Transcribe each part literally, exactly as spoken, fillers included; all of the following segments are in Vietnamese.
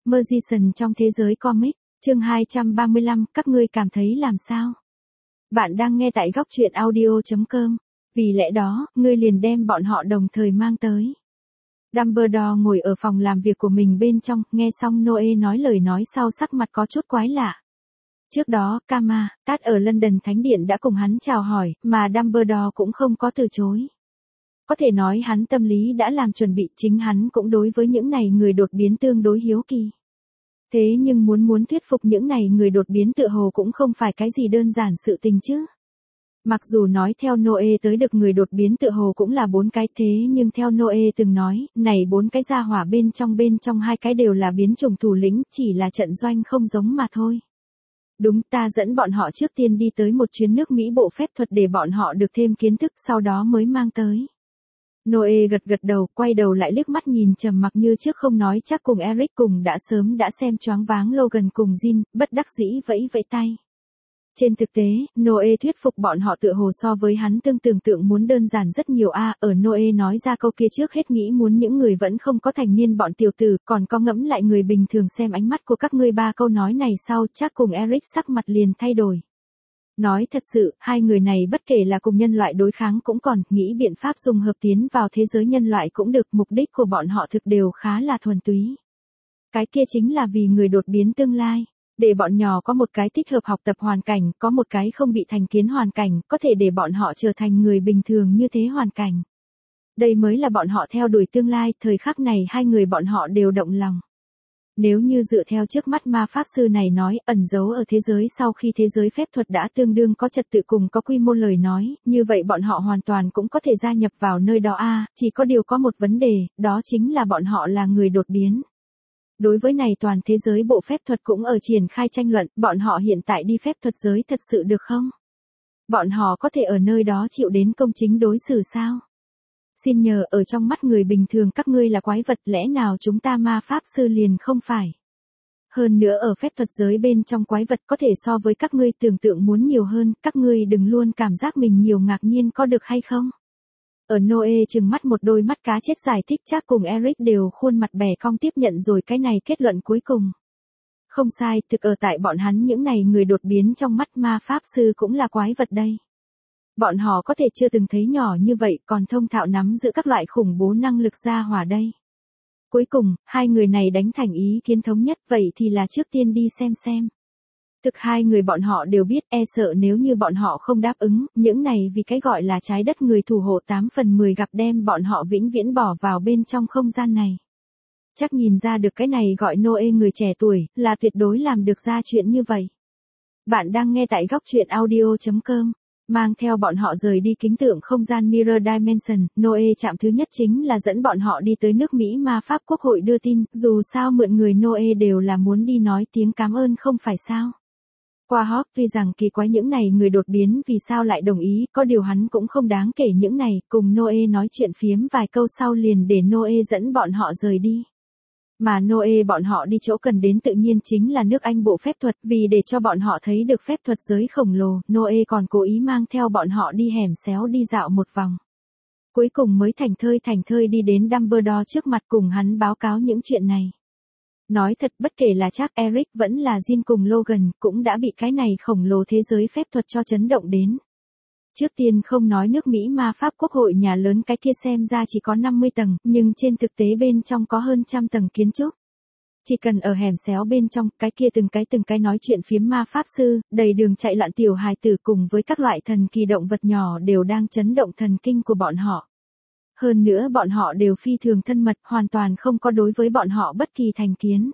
Magician trong thế giới comic, chương hai trăm ba mươi lăm, các ngươi cảm thấy làm sao? Bạn đang nghe tại góc truyện audio chấm com, vì lẽ đó, ngươi liền đem bọn họ đồng thời mang tới. Dumbledore ngồi ở phòng làm việc của mình bên trong, nghe xong Noe nói lời nói sau sắc mặt có chút quái lạ. Trước đó, Kama, Tát ở London Thánh Điện đã cùng hắn chào hỏi, mà Dumbledore cũng không có từ chối. Có thể nói hắn tâm lý đã làm chuẩn bị, chính hắn cũng đối với những này người đột biến tương đối hiếu kỳ. Thế nhưng muốn muốn thuyết phục những này người đột biến tựa hồ cũng không phải cái gì đơn giản sự tình chứ. Mặc dù nói theo Noe tới được người đột biến tựa hồ cũng là bốn cái, thế nhưng theo Noe từng nói, này bốn cái gia hỏa bên trong bên trong hai cái đều là biến chủng thủ lĩnh, chỉ là trận doanh không giống mà thôi. Đúng, ta dẫn bọn họ trước tiên đi tới một chuyến nước Mỹ bộ phép thuật để bọn họ được thêm kiến thức, sau đó mới mang tới. Noe gật gật đầu, quay đầu lại liếc mắt nhìn trầm mặc như trước không nói, chắc cùng Eric cùng đã sớm đã xem choáng váng Logan cùng Jin, bất đắc dĩ vẫy vẫy tay. Trên thực tế, Noe thuyết phục bọn họ tựa hồ so với hắn tương tưởng tượng muốn đơn giản rất nhiều a. À, ở Noe nói ra câu kia trước hết nghĩ muốn những người vẫn không có thành niên bọn tiểu tử, còn có ngẫm lại người bình thường xem ánh mắt của các ngươi ba câu nói này sau, chắc cùng Eric sắc mặt liền thay đổi. Nói thật sự, hai người này bất kể là cùng nhân loại đối kháng cũng còn, nghĩ biện pháp dùng hợp tiến vào thế giới nhân loại cũng được, mục đích của bọn họ thực đều khá là thuần túy. Cái kia chính là vì người đột biến tương lai. Để bọn nhỏ có một cái thích hợp học tập hoàn cảnh, có một cái không bị thành kiến hoàn cảnh, có thể để bọn họ trở thành người bình thường như thế hoàn cảnh. Đây mới là bọn họ theo đuổi tương lai, thời khắc này hai người bọn họ đều động lòng. Nếu như dựa theo trước mắt ma pháp sư này nói, ẩn giấu ở thế giới sau khi thế giới phép thuật đã tương đương có trật tự cùng có quy mô lời nói, như vậy bọn họ hoàn toàn cũng có thể gia nhập vào nơi đó a. À, chỉ có điều có một vấn đề, đó chính là bọn họ là người đột biến. Đối với này toàn thế giới bộ phép thuật cũng ở triển khai tranh luận, bọn họ hiện tại đi phép thuật giới thật sự được không? Bọn họ có thể ở nơi đó chịu đến công chính đối xử sao? Xin nhờ, ở trong mắt người bình thường các ngươi là quái vật, lẽ nào chúng ta ma pháp sư liền không phải? Hơn nữa ở phép thuật giới bên trong quái vật có thể so với các ngươi tưởng tượng muốn nhiều hơn, các ngươi đừng luôn cảm giác mình nhiều ngạc nhiên có được hay không? Ở Noe trừng mắt một đôi mắt cá chết giải thích, chắc cùng Eric đều khuôn mặt bẻ cong tiếp nhận rồi cái này kết luận cuối cùng. Không sai, thực ở tại bọn hắn những này người đột biến trong mắt ma pháp sư cũng là quái vật đây. Bọn họ có thể chưa từng thấy nhỏ như vậy, còn thông thạo nắm giữ các loại khủng bố năng lực gia hỏa đây. Cuối cùng, hai người này đánh thành ý kiến thống nhất, vậy thì là trước tiên đi xem xem. Thực hai người bọn họ đều biết, e sợ nếu như bọn họ không đáp ứng, những này vì cái gọi là trái đất người thủ hộ tám phần mười gặp đem bọn họ vĩnh viễn bỏ vào bên trong không gian này. Chắc nhìn ra được cái này gọi Noe người trẻ tuổi, là tuyệt đối làm được ra chuyện như vậy. Bạn đang nghe tại góc truyện audio chấm com. Mang theo bọn họ rời đi kính tượng không gian Mirror Dimension, Noe chạm thứ nhất chính là dẫn bọn họ đi tới nước Mỹ ma pháp quốc hội đưa tin, dù sao mượn người Noe đều là muốn đi nói tiếng cảm ơn không phải sao. Qua Hawk tuy rằng kỳ quái những này người đột biến vì sao lại đồng ý, có điều hắn cũng không đáng kể những này, cùng Noe nói chuyện phiếm vài câu sau liền để Noe dẫn bọn họ rời đi. Mà Noe bọn họ đi chỗ cần đến tự nhiên chính là nước Anh bộ phép thuật, vì để cho bọn họ thấy được phép thuật giới khổng lồ, Noe còn cố ý mang theo bọn họ đi hẻm xéo đi dạo một vòng. Cuối cùng mới thành thơi thành thơi đi đến Dumbledore trước mặt cùng hắn báo cáo những chuyện này. Nói thật, bất kể là chắc Eric vẫn là Jin cùng Logan, cũng đã bị cái này khổng lồ thế giới phép thuật cho chấn động đến. Trước tiên không nói nước Mỹ ma pháp quốc hội nhà lớn cái kia xem ra chỉ có năm mươi tầng, nhưng trên thực tế bên trong có hơn trăm tầng kiến trúc. Chỉ cần ở hẻm xéo bên trong, cái kia từng cái từng cái nói chuyện phiếm ma pháp sư, đầy đường chạy loạn tiểu hài tử cùng với các loại thần kỳ động vật nhỏ đều đang chấn động thần kinh của bọn họ. Hơn nữa bọn họ đều phi thường thân mật, hoàn toàn không có đối với bọn họ bất kỳ thành kiến.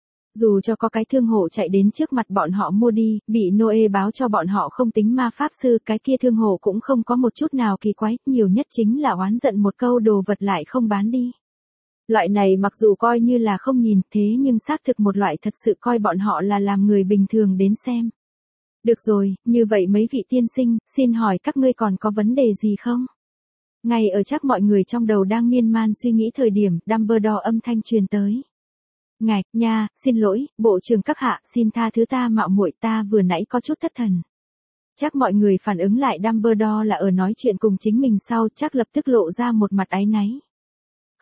Dù cho có cái thương hộ chạy đến trước mặt bọn họ mua đi, bị Noe báo cho bọn họ không tính ma pháp sư, cái kia thương hộ cũng không có một chút nào kỳ quái, nhiều nhất chính là oán giận một câu đồ vật lại không bán đi. Loại này mặc dù coi như là không nhìn, thế nhưng xác thực một loại thật sự coi bọn họ là làm người bình thường đến xem. Được rồi, như vậy mấy vị tiên sinh, xin hỏi các ngươi còn có vấn đề gì không? Ngay ở chắc mọi người trong đầu đang miên man suy nghĩ thời điểm, Dumbledore âm thanh truyền tới. Ngài, nha, xin lỗi, bộ trưởng các hạ, xin tha thứ ta mạo muội, ta vừa nãy có chút thất thần. Chắc mọi người phản ứng lại Dumbledore là ở nói chuyện cùng chính mình sau, chắc lập tức lộ ra một mặt áy náy.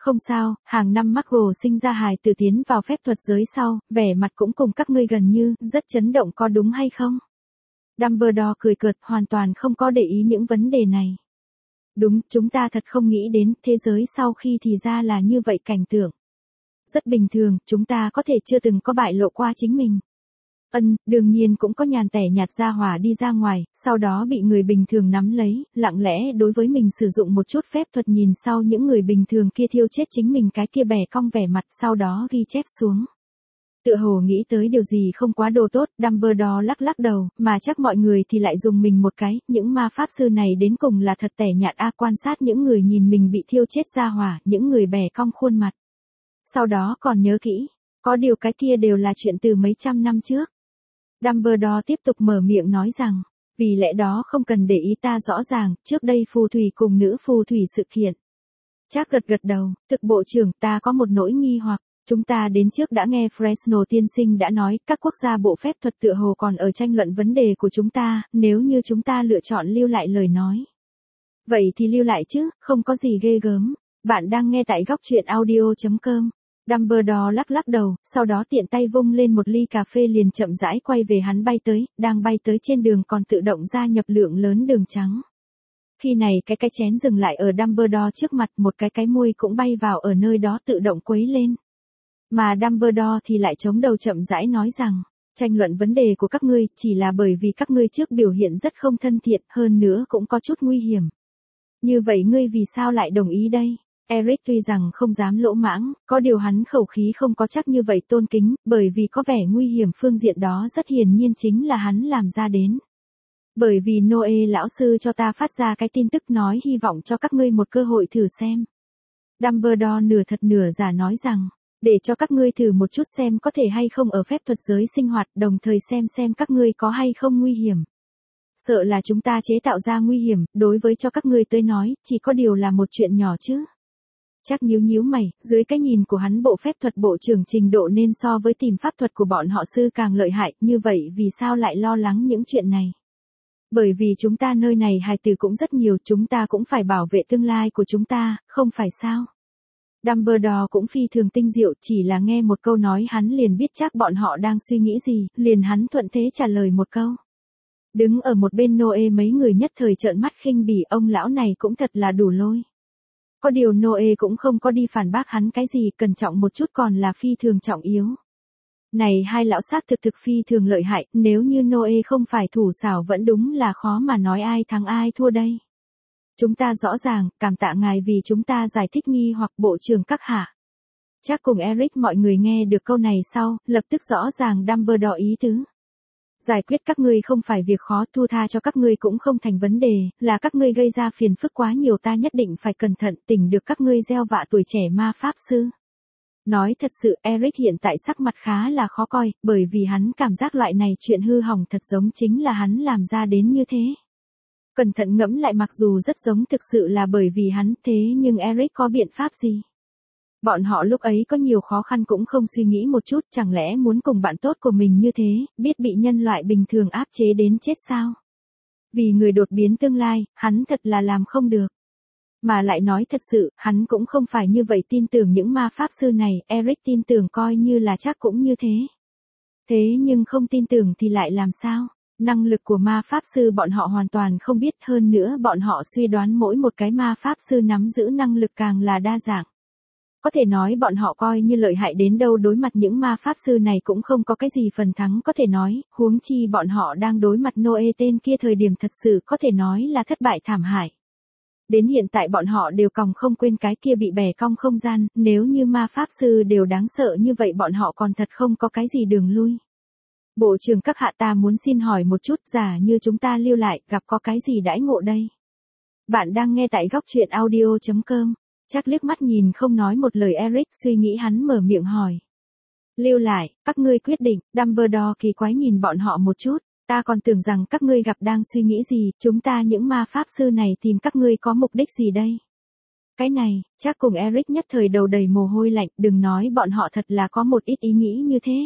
Không sao, hàng năm Muggle sinh ra hài tử tiến vào phép thuật giới sau, vẻ mặt cũng cùng các ngươi gần như, rất chấn động có đúng hay không? Dumbledore cười cợt, hoàn toàn không có để ý những vấn đề này. Đúng, chúng ta thật không nghĩ đến, thế giới sau khi thì ra là như vậy cảnh tượng. Rất bình thường, chúng ta có thể chưa từng có bại lộ qua chính mình. Ân, đương nhiên cũng có nhàn tẻ nhạt ra hỏa đi ra ngoài, sau đó bị người bình thường nắm lấy, lặng lẽ đối với mình sử dụng một chút phép thuật nhìn sau những người bình thường kia thiêu chết chính mình cái kia bẻ cong vẻ mặt sau đó ghi chép xuống. Tựa hồ nghĩ tới điều gì không quá đồ tốt, Dumbledore lắc lắc đầu, mà chắc mọi người thì lại dùng mình một cái, những ma pháp sư này đến cùng là thật tẻ nhạt a quan sát những người nhìn mình bị thiêu chết ra hỏa, những người bẻ cong khuôn mặt. Sau đó còn nhớ kỹ, có điều cái kia đều là chuyện từ mấy trăm năm trước. Dumbledore tiếp tục mở miệng nói rằng, vì lẽ đó không cần để ý ta rõ ràng, trước đây phù thủy cùng nữ phù thủy sự kiện. Chắc gật gật đầu, thực bộ trưởng ta có một nỗi nghi hoặc, chúng ta đến trước đã nghe Fresno tiên sinh đã nói, các quốc gia bộ phép thuật tựa hồ còn ở tranh luận vấn đề của chúng ta, nếu như chúng ta lựa chọn lưu lại lời nói. Vậy thì lưu lại chứ, không có gì ghê gớm, bạn đang nghe tại góc truyện audio chấm com. Dumbledore lắc lắc đầu, sau đó tiện tay vung lên một ly cà phê liền chậm rãi quay về hắn bay tới, đang bay tới trên đường còn tự động gia nhập lượng lớn đường trắng. Khi này cái cái chén dừng lại ở Dumbledore trước mặt, một cái cái môi cũng bay vào ở nơi đó tự động quấy lên. Mà Dumbledore thì lại chống đầu chậm rãi nói rằng, tranh luận vấn đề của các ngươi chỉ là bởi vì các ngươi trước biểu hiện rất không thân thiện, hơn nữa cũng có chút nguy hiểm. Như vậy ngươi vì sao lại đồng ý đây? Eric tuy rằng không dám lỗ mãng, có điều hắn khẩu khí không có chắc như vậy tôn kính, bởi vì có vẻ nguy hiểm phương diện đó rất hiển nhiên chính là hắn làm ra đến. Bởi vì Noe lão sư cho ta phát ra cái tin tức nói hy vọng cho các ngươi một cơ hội thử xem. Dumbledore nửa thật nửa giả nói rằng, để cho các ngươi thử một chút xem có thể hay không ở phép thuật giới sinh hoạt, đồng thời xem xem các ngươi có hay không nguy hiểm. Sợ là chúng ta chế tạo ra nguy hiểm, đối với cho các ngươi tới nói, chỉ có điều là một chuyện nhỏ chứ. Chắc nhíu nhíu mày, dưới cái nhìn của hắn bộ phép thuật bộ trưởng trình độ nên so với tìm pháp thuật của bọn họ sư càng lợi hại, như vậy vì sao lại lo lắng những chuyện này? Bởi vì chúng ta nơi này hài tử cũng rất nhiều, chúng ta cũng phải bảo vệ tương lai của chúng ta, không phải sao? Dumbledore cũng phi thường tinh diệu, chỉ là nghe một câu nói hắn liền biết chắc bọn họ đang suy nghĩ gì, liền hắn thuận thế trả lời một câu. Đứng ở một bên Noe mấy người nhất thời trợn mắt khinh bỉ, ông lão này cũng thật là đủ lôi. Có điều Noe cũng không có đi phản bác hắn cái gì, cẩn trọng một chút còn là phi thường trọng yếu. Này hai lão xác thực thực phi thường lợi hại, nếu như Noe không phải thủ xảo vẫn đúng là khó mà nói ai thắng ai thua đây. Chúng ta rõ ràng, cảm tạ ngài vì chúng ta giải thích nghi hoặc bộ trưởng các hạ. Chắc cùng Eric mọi người nghe được câu này sau, lập tức rõ ràng Dumbledore ý tứ. Giải quyết các ngươi không phải việc khó, thu tha cho các ngươi cũng không thành vấn đề, là các ngươi gây ra phiền phức quá nhiều, ta nhất định phải cẩn thận tỉnh được các ngươi gieo vạ tuổi trẻ ma pháp sư. Nói thật sự Eric hiện tại sắc mặt khá là khó coi, bởi vì hắn cảm giác loại này chuyện hư hỏng thật giống chính là hắn làm ra đến như thế. Cẩn thận ngẫm lại mặc dù rất giống thực sự là bởi vì hắn, thế nhưng Eric có biện pháp gì? Bọn họ lúc ấy có nhiều khó khăn cũng không suy nghĩ một chút, chẳng lẽ muốn cùng bạn tốt của mình như thế, biết bị nhân loại bình thường áp chế đến chết sao? Vì người đột biến tương lai, hắn thật là làm không được. Mà lại nói thật sự, hắn cũng không phải như vậy tin tưởng những ma pháp sư này, Eric tin tưởng coi như là chắc cũng như thế. Thế nhưng không tin tưởng thì lại làm sao? Năng lực của ma pháp sư bọn họ hoàn toàn không biết, hơn nữa bọn họ suy đoán mỗi một cái ma pháp sư nắm giữ năng lực càng là đa dạng. Có thể nói bọn họ coi như lợi hại đến đâu đối mặt những ma pháp sư này cũng không có cái gì phần thắng có thể nói, huống chi bọn họ đang đối mặt Noe tên kia thời điểm thật sự có thể nói là thất bại thảm hại. Đến hiện tại bọn họ đều còng không quên cái kia bị bẻ cong không gian, nếu như ma pháp sư đều đáng sợ như vậy bọn họ còn thật không có cái gì đường lui. Bộ trưởng các hạ ta muốn xin hỏi một chút, giả như chúng ta lưu lại, gặp có cái gì đãi ngộ đây? Bạn đang nghe tại góc truyện audio chấm com. Chắc liếc mắt nhìn không nói một lời Eric, suy nghĩ hắn mở miệng hỏi. Lưu lại, các ngươi quyết định, Dumbledore kỳ quái nhìn bọn họ một chút, ta còn tưởng rằng các ngươi gặp đang suy nghĩ gì, chúng ta những ma pháp sư này tìm các ngươi có mục đích gì đây? Cái này, chắc cùng Eric nhất thời đầu đầy mồ hôi lạnh, đừng nói bọn họ thật là có một ít ý nghĩ như thế.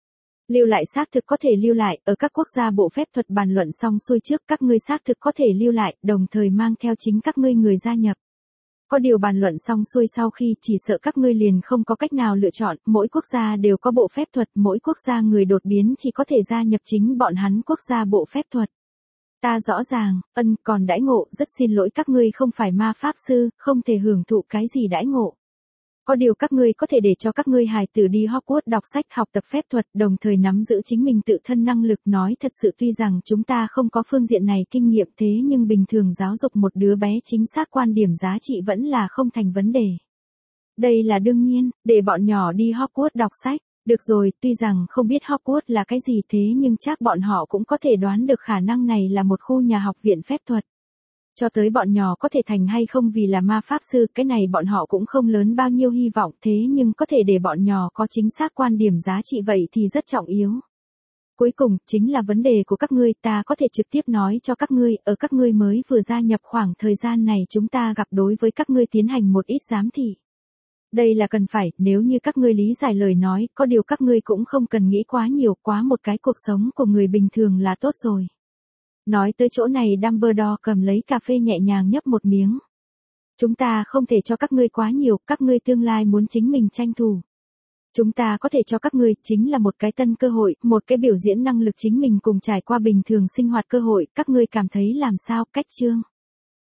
Lưu lại xác thực có thể lưu lại, ở các quốc gia bộ phép thuật bàn luận xong xuôi trước các ngươi xác thực có thể lưu lại, đồng thời mang theo chính các ngươi người gia nhập. Có điều bàn luận xong xuôi sau khi chỉ sợ các ngươi liền không có cách nào lựa chọn, mỗi quốc gia đều có bộ phép thuật, mỗi quốc gia người đột biến chỉ có thể gia nhập chính bọn hắn quốc gia bộ phép thuật. Ta rõ ràng, ân, còn đãi ngộ, rất xin lỗi các ngươi không phải ma pháp sư, không thể hưởng thụ cái gì đãi ngộ. Có điều các ngươi có thể để cho các ngươi hài tử đi Hogwarts đọc sách học tập phép thuật, đồng thời nắm giữ chính mình tự thân năng lực. Nói thật sự tuy rằng chúng ta không có phương diện này kinh nghiệm thế nhưng bình thường giáo dục một đứa bé chính xác quan điểm giá trị vẫn là không thành vấn đề. Đây là đương nhiên, để bọn nhỏ đi Hogwarts đọc sách. Được rồi, tuy rằng không biết Hogwarts là cái gì thế nhưng chắc bọn họ cũng có thể đoán được khả năng này là một khu nhà học viện phép thuật. Cho tới bọn nhỏ có thể thành hay không vì là ma pháp sư, cái này bọn họ cũng không lớn bao nhiêu hy vọng thế nhưng có thể để bọn nhỏ có chính xác quan điểm giá trị vậy thì rất trọng yếu. Cuối cùng, chính là vấn đề của các ngươi, ta có thể trực tiếp nói cho các ngươi, ở các ngươi mới vừa gia nhập khoảng thời gian này chúng ta gặp đối với các ngươi tiến hành một ít giám thị. Đây là cần phải, nếu như các ngươi lý giải lời nói, có điều các ngươi cũng không cần nghĩ quá nhiều, quá một cái cuộc sống của người bình thường là tốt rồi. Nói tới chỗ này Dumbledore cầm lấy cà phê nhẹ nhàng nhấp một miếng. Chúng ta không thể cho các ngươi quá nhiều, các ngươi tương lai muốn chính mình tranh thủ. Chúng ta có thể cho các ngươi chính là một cái tân cơ hội, một cái biểu diễn năng lực chính mình cùng trải qua bình thường sinh hoạt cơ hội, các ngươi cảm thấy làm sao, cách chương.